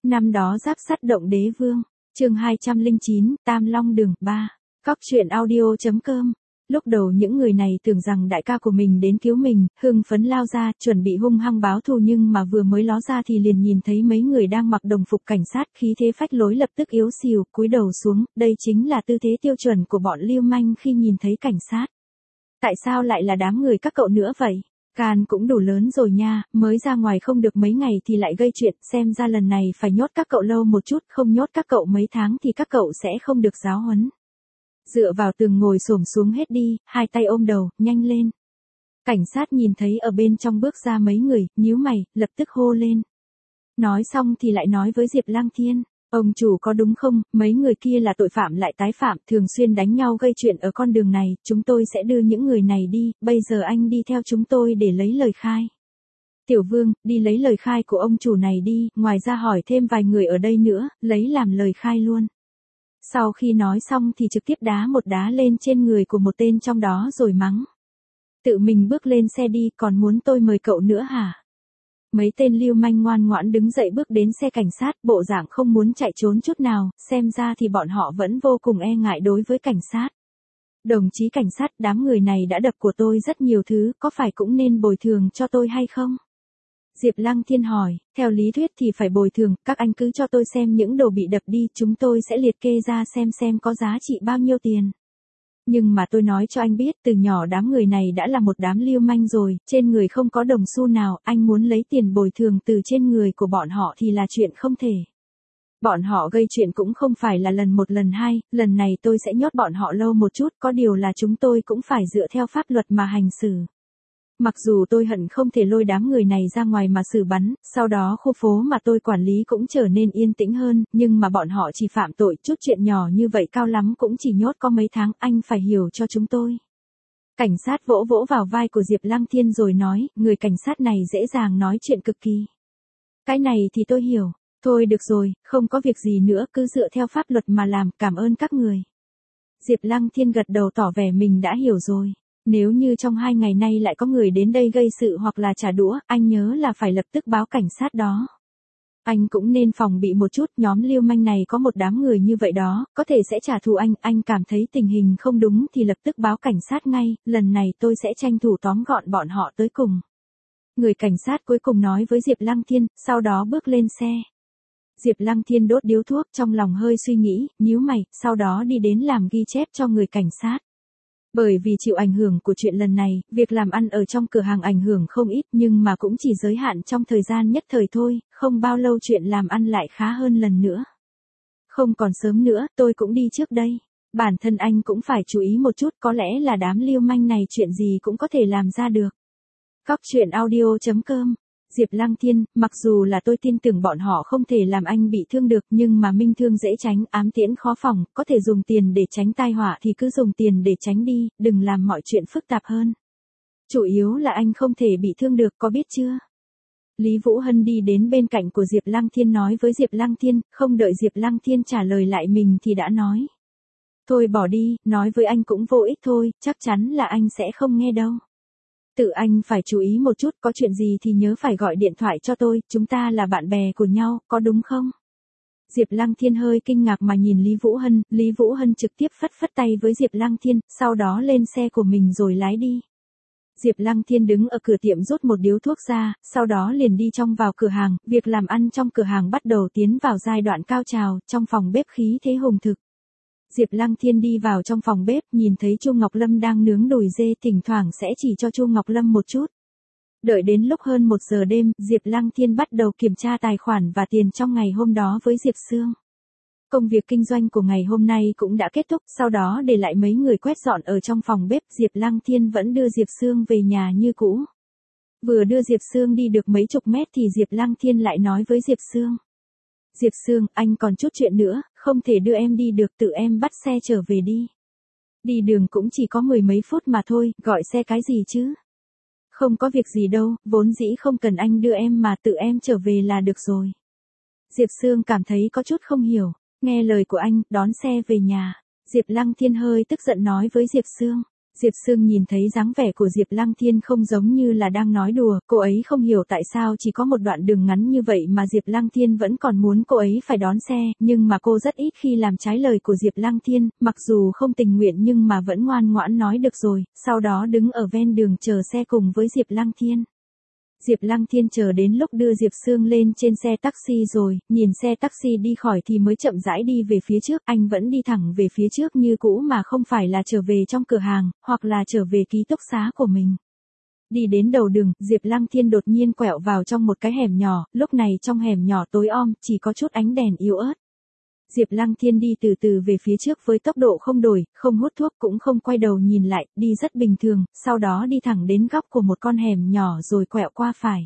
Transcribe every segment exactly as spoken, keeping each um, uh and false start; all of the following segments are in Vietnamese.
Năm đó giáp sắt động đế vương, chương hai trăm lẻ chín, Tam Long Đường, ba. Cóc truyện audio chấm com. Lúc đầu những người này tưởng rằng đại ca của mình đến cứu mình, hưng phấn lao ra, chuẩn bị hung hăng báo thù, nhưng mà vừa mới ló ra thì liền nhìn thấy mấy người đang mặc đồng phục cảnh sát, khí thế phách lối, lập tức yếu xìu, cúi đầu xuống, đây chính là tư thế tiêu chuẩn của bọn lưu manh khi nhìn thấy cảnh sát. Tại sao lại là đám người các cậu nữa vậy? Can cũng đủ lớn rồi nha, mới ra ngoài không được mấy ngày thì lại gây chuyện, xem ra lần này phải nhốt các cậu lâu một chút, không nhốt các cậu mấy tháng thì các cậu sẽ không được giáo huấn. Dựa vào tường ngồi xổm xuống hết đi, hai tay ôm đầu, nhanh lên. Cảnh sát nhìn thấy ở bên trong bước ra mấy người, nhíu mày, lập tức hô lên. Nói xong thì lại nói với Diệp Lăng Thiên, ông chủ có đúng không, mấy người kia là tội phạm lại tái phạm, thường xuyên đánh nhau gây chuyện ở con đường này, chúng tôi sẽ đưa những người này đi, bây giờ anh đi theo chúng tôi để lấy lời khai. Tiểu Vương, đi lấy lời khai của ông chủ này đi, ngoài ra hỏi thêm vài người ở đây nữa, lấy làm lời khai luôn. Sau khi nói xong thì trực tiếp đá một đá lên trên người của một tên trong đó rồi mắng. Tự mình bước lên xe đi, còn muốn tôi mời cậu nữa hả? Mấy tên lưu manh ngoan ngoãn đứng dậy bước đến xe cảnh sát, bộ dạng không muốn chạy trốn chút nào, xem ra thì bọn họ vẫn vô cùng e ngại đối với cảnh sát. Đồng chí cảnh sát, đám người này đã đập của tôi rất nhiều thứ, có phải cũng nên bồi thường cho tôi hay không? Diệp Lăng Thiên hỏi, theo lý thuyết thì phải bồi thường, các anh cứ cho tôi xem những đồ bị đập đi, chúng tôi sẽ liệt kê ra xem xem có giá trị bao nhiêu tiền. Nhưng mà tôi nói cho anh biết, từ nhỏ đám người này đã là một đám lưu manh rồi, trên người không có đồng xu nào, anh muốn lấy tiền bồi thường từ trên người của bọn họ thì là chuyện không thể. Bọn họ gây chuyện cũng không phải là lần một lần hai, lần này tôi sẽ nhốt bọn họ lâu một chút, có điều là chúng tôi cũng phải dựa theo pháp luật mà hành xử. Mặc dù tôi hận không thể lôi đám người này ra ngoài mà xử bắn, sau đó khu phố mà tôi quản lý cũng trở nên yên tĩnh hơn, nhưng mà bọn họ chỉ phạm tội chút chuyện nhỏ như vậy, cao lắm cũng chỉ nhốt có mấy tháng, anh phải hiểu cho chúng tôi. Cảnh sát vỗ vỗ vào vai của Diệp Lăng Thiên rồi nói, người cảnh sát này dễ dàng nói chuyện cực kỳ. Cái này thì tôi hiểu, thôi được rồi, không có việc gì nữa, cứ dựa theo pháp luật mà làm, cảm ơn các người. Diệp Lăng Thiên gật đầu tỏ vẻ mình đã hiểu rồi. Nếu như trong hai ngày nay lại có người đến đây gây sự hoặc là trả đũa, anh nhớ là phải lập tức báo cảnh sát đó. Anh cũng nên phòng bị một chút, nhóm lưu manh này có một đám người như vậy đó, có thể sẽ trả thù anh, anh cảm thấy tình hình không đúng thì lập tức báo cảnh sát ngay, lần này tôi sẽ tranh thủ tóm gọn bọn họ tới cùng. Người cảnh sát cuối cùng nói với Diệp Lăng Thiên, sau đó bước lên xe. Diệp Lăng Thiên đốt điếu thuốc, trong lòng hơi suy nghĩ, nhíu mày, sau đó đi đến làm ghi chép cho người cảnh sát. Bởi vì chịu ảnh hưởng của chuyện lần này, việc làm ăn ở trong cửa hàng ảnh hưởng không ít, nhưng mà cũng chỉ giới hạn trong thời gian nhất thời thôi, không bao lâu chuyện làm ăn lại khá hơn lần nữa. Không còn sớm nữa, tôi cũng đi trước đây. Bản thân anh cũng phải chú ý một chút, có lẽ là đám lưu manh này chuyện gì cũng có thể làm ra được. Cóc truyện audio chấm com. Diệp Lăng Thiên, mặc dù là tôi tin tưởng bọn họ không thể làm anh bị thương được, nhưng mà minh thương dễ tránh, ám tiễn khó phòng, có thể dùng tiền để tránh tai họa thì cứ dùng tiền để tránh đi, đừng làm mọi chuyện phức tạp hơn. Chủ yếu là anh không thể bị thương được, có biết chưa? Lý Vũ Hân đi đến bên cạnh của Diệp Lăng Thiên nói với Diệp Lăng Thiên, không đợi Diệp Lăng Thiên trả lời lại mình thì đã nói. Thôi bỏ đi, nói với anh cũng vô ích thôi, chắc chắn là anh sẽ không nghe đâu. Tự anh phải chú ý một chút, có chuyện gì thì nhớ phải gọi điện thoại cho tôi, chúng ta là bạn bè của nhau, có đúng không? Diệp Lăng Thiên hơi kinh ngạc mà nhìn Lý Vũ Hân, Lý Vũ Hân trực tiếp phất phất tay với Diệp Lăng Thiên, sau đó lên xe của mình rồi lái đi. Diệp Lăng Thiên đứng ở cửa tiệm rút một điếu thuốc ra, sau đó liền đi trong vào cửa hàng, việc làm ăn trong cửa hàng bắt đầu tiến vào giai đoạn cao trào, trong phòng bếp khí thế hùng thực. Diệp Lăng Thiên đi vào trong phòng bếp, nhìn thấy Chu Ngọc Lâm đang nướng đùi dê, thỉnh thoảng sẽ chỉ cho Chu Ngọc Lâm một chút. Đợi đến lúc hơn một giờ đêm, Diệp Lăng Thiên bắt đầu kiểm tra tài khoản và tiền trong ngày hôm đó với Diệp Sương. Công việc kinh doanh của ngày hôm nay cũng đã kết thúc, sau đó để lại mấy người quét dọn ở trong phòng bếp, Diệp Lăng Thiên vẫn đưa Diệp Sương về nhà như cũ. Vừa đưa Diệp Sương đi được mấy chục mét thì Diệp Lăng Thiên lại nói với Diệp Sương. Diệp Sương, anh còn chút chuyện nữa, không thể đưa em đi được, tự em bắt xe trở về đi. Đi đường cũng chỉ có mười mấy phút mà thôi, gọi xe cái gì chứ? Không có việc gì đâu, vốn dĩ không cần anh đưa em mà tự em trở về là được rồi. Diệp Sương cảm thấy có chút không hiểu, nghe lời của anh, đón xe về nhà. Diệp Lăng Thiên hơi tức giận nói với Diệp Sương. Diệp Sương nhìn thấy dáng vẻ của Diệp Lăng Thiên không giống như là đang nói đùa, cô ấy không hiểu tại sao chỉ có một đoạn đường ngắn như vậy mà Diệp Lăng Thiên vẫn còn muốn cô ấy phải đón xe, nhưng mà cô rất ít khi làm trái lời của Diệp Lăng Thiên, mặc dù không tình nguyện nhưng mà vẫn ngoan ngoãn nói được rồi, sau đó đứng ở ven đường chờ xe cùng với Diệp Lăng Thiên. Diệp Lăng Thiên chờ đến lúc đưa Diệp Sương lên trên xe taxi rồi, nhìn xe taxi đi khỏi thì mới chậm rãi đi về phía trước, anh vẫn đi thẳng về phía trước như cũ mà không phải là trở về trong cửa hàng, hoặc là trở về ký túc xá của mình. Đi đến đầu đường, Diệp Lăng Thiên đột nhiên quẹo vào trong một cái hẻm nhỏ, lúc này trong hẻm nhỏ tối om, chỉ có chút ánh đèn yếu ớt. Diệp Lăng Thiên đi từ từ về phía trước với tốc độ không đổi, không hút thuốc cũng không quay đầu nhìn lại, đi rất bình thường, sau đó đi thẳng đến góc của một con hẻm nhỏ rồi quẹo qua phải.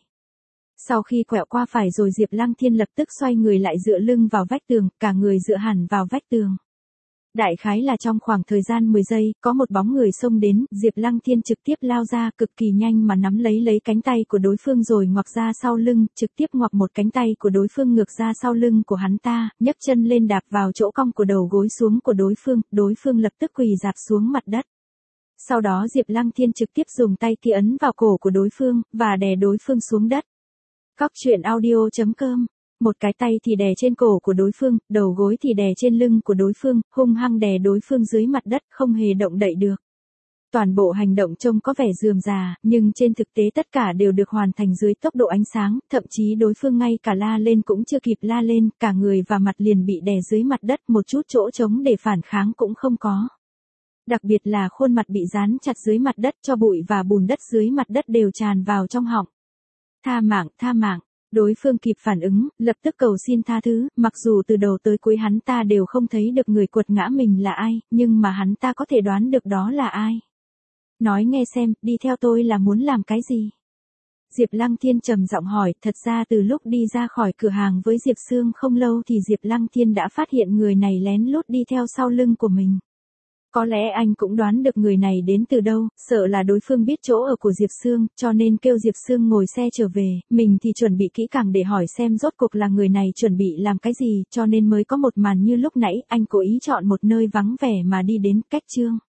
Sau khi quẹo qua phải rồi Diệp Lăng Thiên lập tức xoay người lại dựa lưng vào vách tường, cả người dựa hẳn vào vách tường. Đại khái là trong khoảng thời gian mười giây, có một bóng người xông đến, Diệp Lăng Thiên trực tiếp lao ra cực kỳ nhanh mà nắm lấy lấy cánh tay của đối phương rồi ngoặc ra sau lưng, trực tiếp ngoặc một cánh tay của đối phương ngược ra sau lưng của hắn ta, nhấc chân lên đạp vào chỗ cong của đầu gối xuống của đối phương, đối phương lập tức quỳ rạp xuống mặt đất. Sau đó Diệp Lăng Thiên trực tiếp dùng tay kia ấn vào cổ của đối phương, và đè đối phương xuống đất. Cóc truyện audio chấm com. Một cái tay thì đè trên cổ của đối phương, đầu gối thì đè trên lưng của đối phương, hung hăng đè đối phương dưới mặt đất, không hề động đậy được. Toàn bộ hành động trông có vẻ rườm rà, nhưng trên thực tế tất cả đều được hoàn thành dưới tốc độ ánh sáng, thậm chí đối phương ngay cả la lên cũng chưa kịp la lên, cả người và mặt liền bị đè dưới mặt đất, một chút chỗ trống để phản kháng cũng không có. Đặc biệt là khuôn mặt bị dán chặt dưới mặt đất, cho bụi và bùn đất dưới mặt đất đều tràn vào trong họng. Tha mạng, tha mạng. Đối phương kịp phản ứng, lập tức cầu xin tha thứ, mặc dù từ đầu tới cuối hắn ta đều không thấy được người quật ngã mình là ai, nhưng mà hắn ta có thể đoán được đó là ai. Nói nghe xem, đi theo tôi là muốn làm cái gì? Diệp Lăng Thiên trầm giọng hỏi, thật ra từ lúc đi ra khỏi cửa hàng với Diệp Sương không lâu thì Diệp Lăng Thiên đã phát hiện người này lén lút đi theo sau lưng của mình. Có lẽ anh cũng đoán được người này đến từ đâu, sợ là đối phương biết chỗ ở của Diệp Sương, cho nên kêu Diệp Sương ngồi xe trở về, mình thì chuẩn bị kỹ càng để hỏi xem rốt cuộc là người này chuẩn bị làm cái gì, cho nên mới có một màn như lúc nãy, anh cố ý chọn một nơi vắng vẻ mà đi đến, cách chương.